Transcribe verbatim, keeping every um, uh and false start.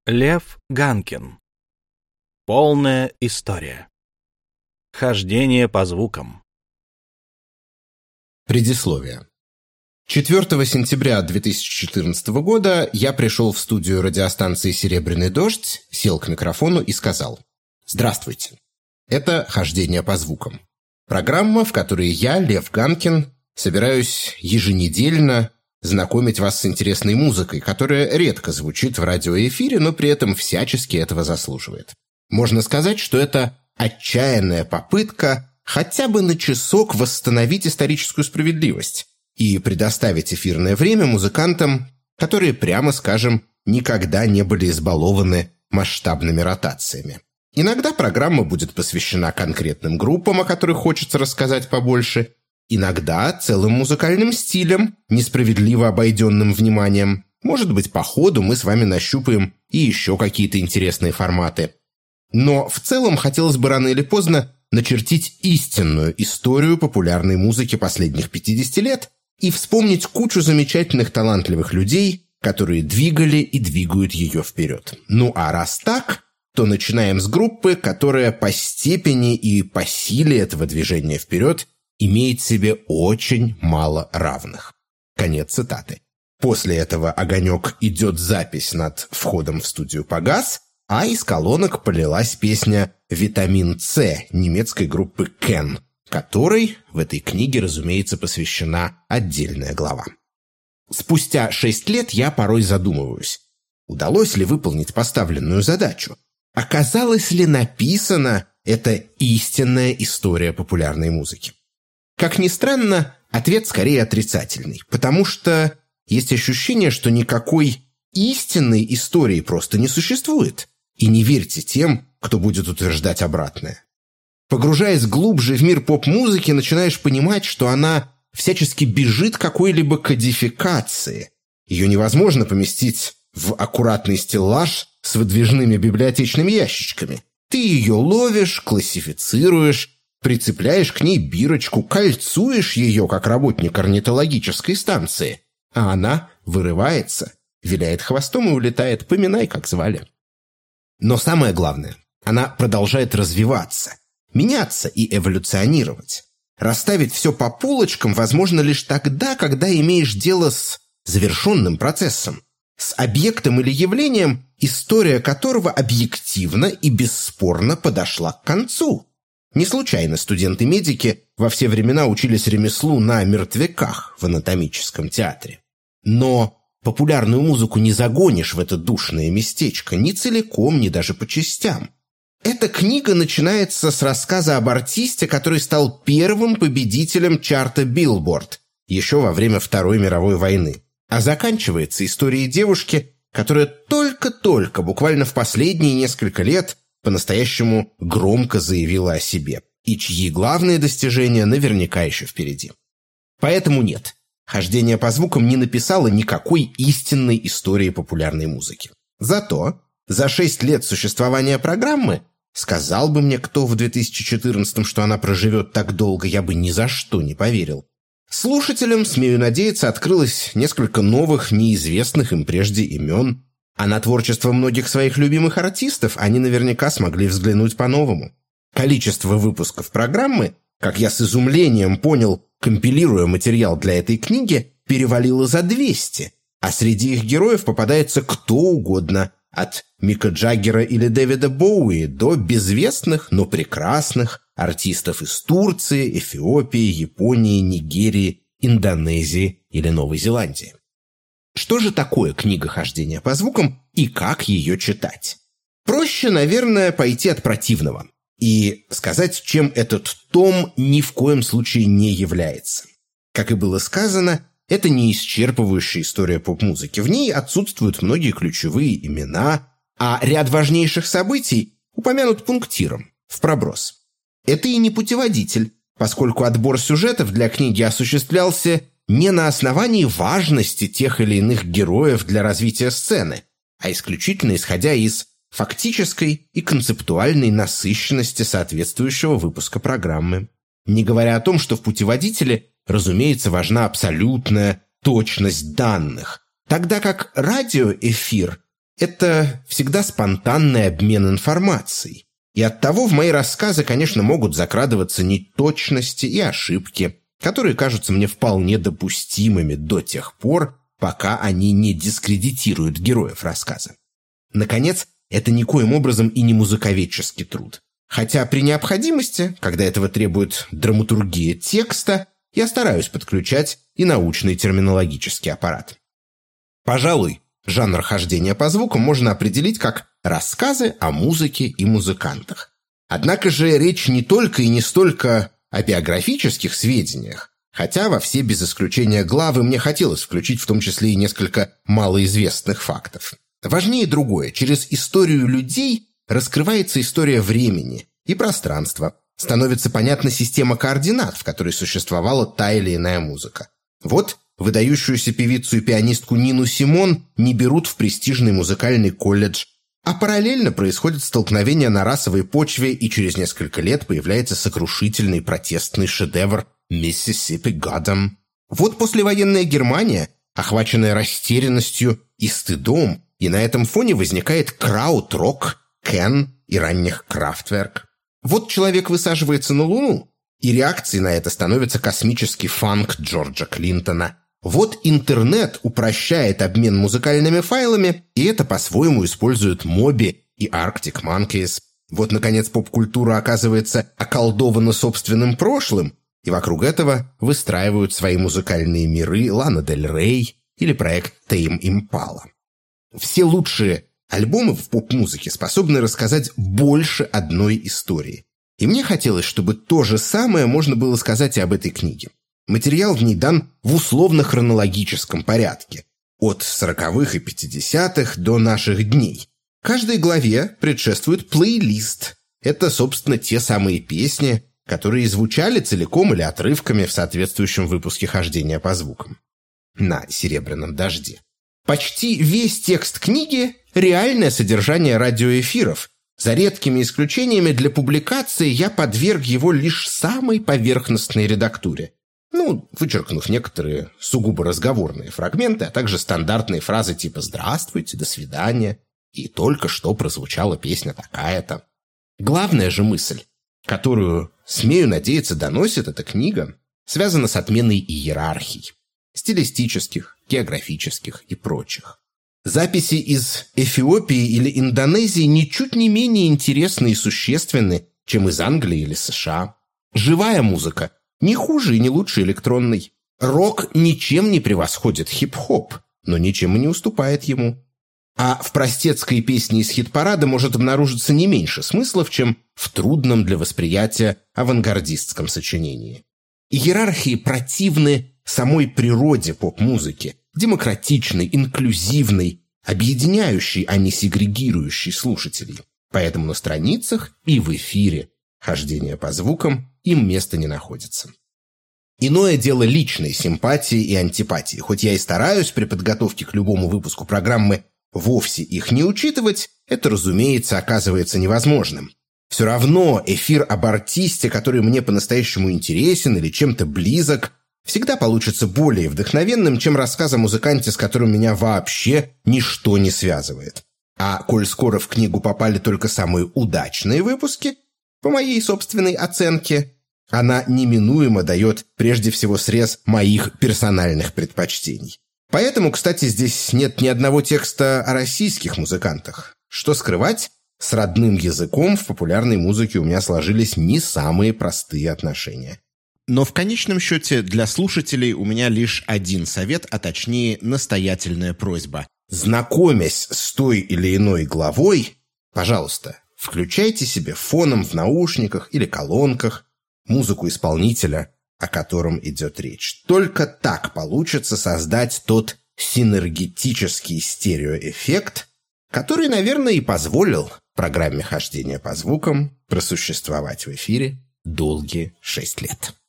Лев Ганкин. Полная история. Хождение по звукам. Предисловие. четвёртого сентября две тысячи четырнадцатого года я пришел в студию радиостанции «Серебряный дождь», сел к микрофону и сказал: «Здравствуйте. Это «Хождение по звукам». Программа, в которой я, Лев Ганкин, собираюсь еженедельно знакомить вас с интересной музыкой, которая редко звучит в радиоэфире, но при этом всячески этого заслуживает. Можно сказать, что это отчаянная попытка хотя бы на часок восстановить историческую справедливость и предоставить эфирное время музыкантам, которые, прямо скажем, никогда не были избалованы масштабными ротациями. Иногда программа будет посвящена конкретным группам, о которых хочется рассказать побольше, иногда целым музыкальным стилям, несправедливо обойденным вниманием. Может быть, по ходу мы с вами нащупаем и еще какие-то интересные форматы. Но в целом хотелось бы рано или поздно начертить истинную историю популярной музыки последних пятидесяти лет и вспомнить кучу замечательных талантливых людей, которые двигали и двигают ее вперед. Ну а раз так, то начинаем с группы, которая по степени и по силе этого движения вперед имеет себе очень мало равных. Конец цитаты. После этого огонек идет запись над входом в студию погас, а из колонок полилась песня «Витамин С» немецкой группы Кен, которой в этой книге, разумеется, посвящена отдельная глава. Спустя шесть лет я порой задумываюсь, удалось ли выполнить поставленную задачу? Оказалось ли написана эта истинная история популярной музыки? Как ни странно, ответ скорее отрицательный, потому что есть ощущение, что никакой истинной истории просто не существует. И не верьте тем, кто будет утверждать обратное. Погружаясь глубже в мир поп-музыки, начинаешь понимать, что она всячески бежит какой-либо кодификации. Ее невозможно поместить в аккуратный стеллаж с выдвижными библиотечными ящичками. Ты ее ловишь, классифицируешь, прицепляешь к ней бирочку, кольцуешь ее, как работник орнитологической станции, а она вырывается, виляет хвостом и улетает, поминай, как звали. Но самое главное, она продолжает развиваться, меняться и эволюционировать. Расставить все по полочкам возможно лишь тогда, когда имеешь дело с завершенным процессом, с объектом или явлением, история которого объективно и бесспорно подошла к концу. Не случайно студенты-медики во все времена учились ремеслу на мертвяках в анатомическом театре. Но популярную музыку не загонишь в это душное местечко ни целиком, ни даже по частям. Эта книга начинается с рассказа об артисте, который стал первым победителем чарта Billboard еще во время Второй мировой войны, а заканчивается историей девушки, которая только-только, буквально в последние несколько лет, по-настоящему громко заявила о себе, и чьи главные достижения наверняка еще впереди. Поэтому нет, «Хождение по звукам» не написало никакой истинной истории популярной музыки. Зато за шесть лет существования программы, сказал бы мне кто в две тысячи четырнадцатом, что она проживет так долго, я бы ни за что не поверил. Слушателям, смею надеяться, открылось несколько новых, неизвестных им прежде имен, а на творчество многих своих любимых артистов они наверняка смогли взглянуть по-новому. Количество выпусков программы, как я с изумлением понял, компилируя материал для этой книги, перевалило за двести, а среди их героев попадается кто угодно, от Мика Джаггера или Дэвида Боуи до безвестных, но прекрасных артистов из Турции, Эфиопии, Японии, Нигерии, Индонезии или Новой Зеландии. Что же такое книга «Хождение по звукам» и как ее читать? Проще, наверное, пойти от противного и сказать, чем этот том ни в коем случае не является. Как и было сказано, это не исчерпывающая история поп-музыки. В ней отсутствуют многие ключевые имена, а ряд важнейших событий упомянут пунктиром, в проброс. Это и не путеводитель, поскольку отбор сюжетов для книги осуществлялся не на основании важности тех или иных героев для развития сцены, а исключительно исходя из фактической и концептуальной насыщенности соответствующего выпуска программы. Не говоря о том, что в путеводителе, разумеется, важна абсолютная точность данных, тогда как радиоэфир это всегда спонтанный обмен информацией. И оттого в мои рассказы, конечно, могут закрадываться неточности и ошибки, которые кажутся мне вполне допустимыми до тех пор, пока они не дискредитируют героев рассказа. Наконец, это никоим образом и не музыковедческий труд. Хотя при необходимости, когда этого требует драматургия текста, я стараюсь подключать и научный терминологический аппарат. Пожалуй, жанр хождения по звукам можно определить как рассказы о музыке и музыкантах. Однако же речь не только и не столько о биографических сведениях, хотя во все без исключения главы мне хотелось включить в том числе и несколько малоизвестных фактов. Важнее другое. Через историю людей раскрывается история времени и пространства. Становится понятна система координат, в которой существовала та или иная музыка. Вот выдающуюся певицу и пианистку Нину Симон не берут в престижный музыкальный колледж, а параллельно происходит столкновение на расовой почве, и через несколько лет появляется сокрушительный протестный шедевр «Миссисипи Годдам». Вот послевоенная Германия, охваченная растерянностью и стыдом, и на этом фоне возникает крауд-рок, Кен и ранних Крафтверк. Вот человек высаживается на Луну, и реакцией на это становится космический фанк Джорджа Клинтона. Вот интернет упрощает обмен музыкальными файлами, и это по-своему используют Моби и Arctic Monkeys. Вот, наконец, поп-культура оказывается околдована собственным прошлым, и вокруг этого выстраивают свои музыкальные миры Лана Дель Рей или проект Tame Impala. Все лучшие альбомы в поп-музыке способны рассказать больше одной истории. И мне хотелось, чтобы то же самое можно было сказать и об этой книге. Материал в ней дан в условно-хронологическом порядке, от сороковых и пятидесятых до наших дней. Каждой главе предшествует плейлист. Это, собственно, те самые песни, которые звучали целиком или отрывками в соответствующем выпуске «Хождения по звукам» на «Серебряном дожде». Почти весь текст книги – реальное содержание радиоэфиров. За редкими исключениями для публикации я подверг его лишь самой поверхностной редактуре. Ну, вычеркнув некоторые сугубо разговорные фрагменты, а также стандартные фразы типа «здравствуйте», «до свидания» и «только что прозвучала песня такая-то». Главная же мысль, которую, смею надеяться, доносит эта книга, связана с отменой иерархий – стилистических, географических и прочих. Записи из Эфиопии или Индонезии ничуть не менее интересны и существенны, чем из Англии или США. Живая музыка не хуже и не лучше электронной. Рок ничем не превосходит хип-хоп, но ничем и не уступает ему. А в простецкой песне из хит-парада может обнаружиться не меньше смыслов, чем в трудном для восприятия авангардистском сочинении. Иерархии противны самой природе поп-музыки, демократичной, инклюзивной, объединяющей, а не сегрегирующей слушателей. Поэтому на страницах и в эфире «Хождение по звукам» им места не находится. Иное дело личной симпатии и антипатии. Хоть я и стараюсь при подготовке к любому выпуску программы вовсе их не учитывать, это, разумеется, оказывается невозможным. Все равно эфир об артисте, который мне по-настоящему интересен или чем-то близок, всегда получится более вдохновенным, чем рассказ о музыканте, с которым меня вообще ничто не связывает. А коль скоро в книгу попали только самые удачные выпуски, по моей собственной оценке, она неминуемо дает прежде всего срез моих персональных предпочтений. Поэтому, кстати, здесь нет ни одного текста о российских музыкантах. Что скрывать, с родным языком в популярной музыке у меня сложились не самые простые отношения. Но в конечном счете для слушателей у меня лишь один совет, а точнее настоятельная просьба. Знакомясь с той или иной главой, пожалуйста, включайте себе фоном в наушниках или колонках музыку исполнителя, о котором идет речь. Только так получится создать тот синергетический стереоэффект, который, наверное, и позволил программе «Хождение по звукам» просуществовать в эфире долгие шесть лет.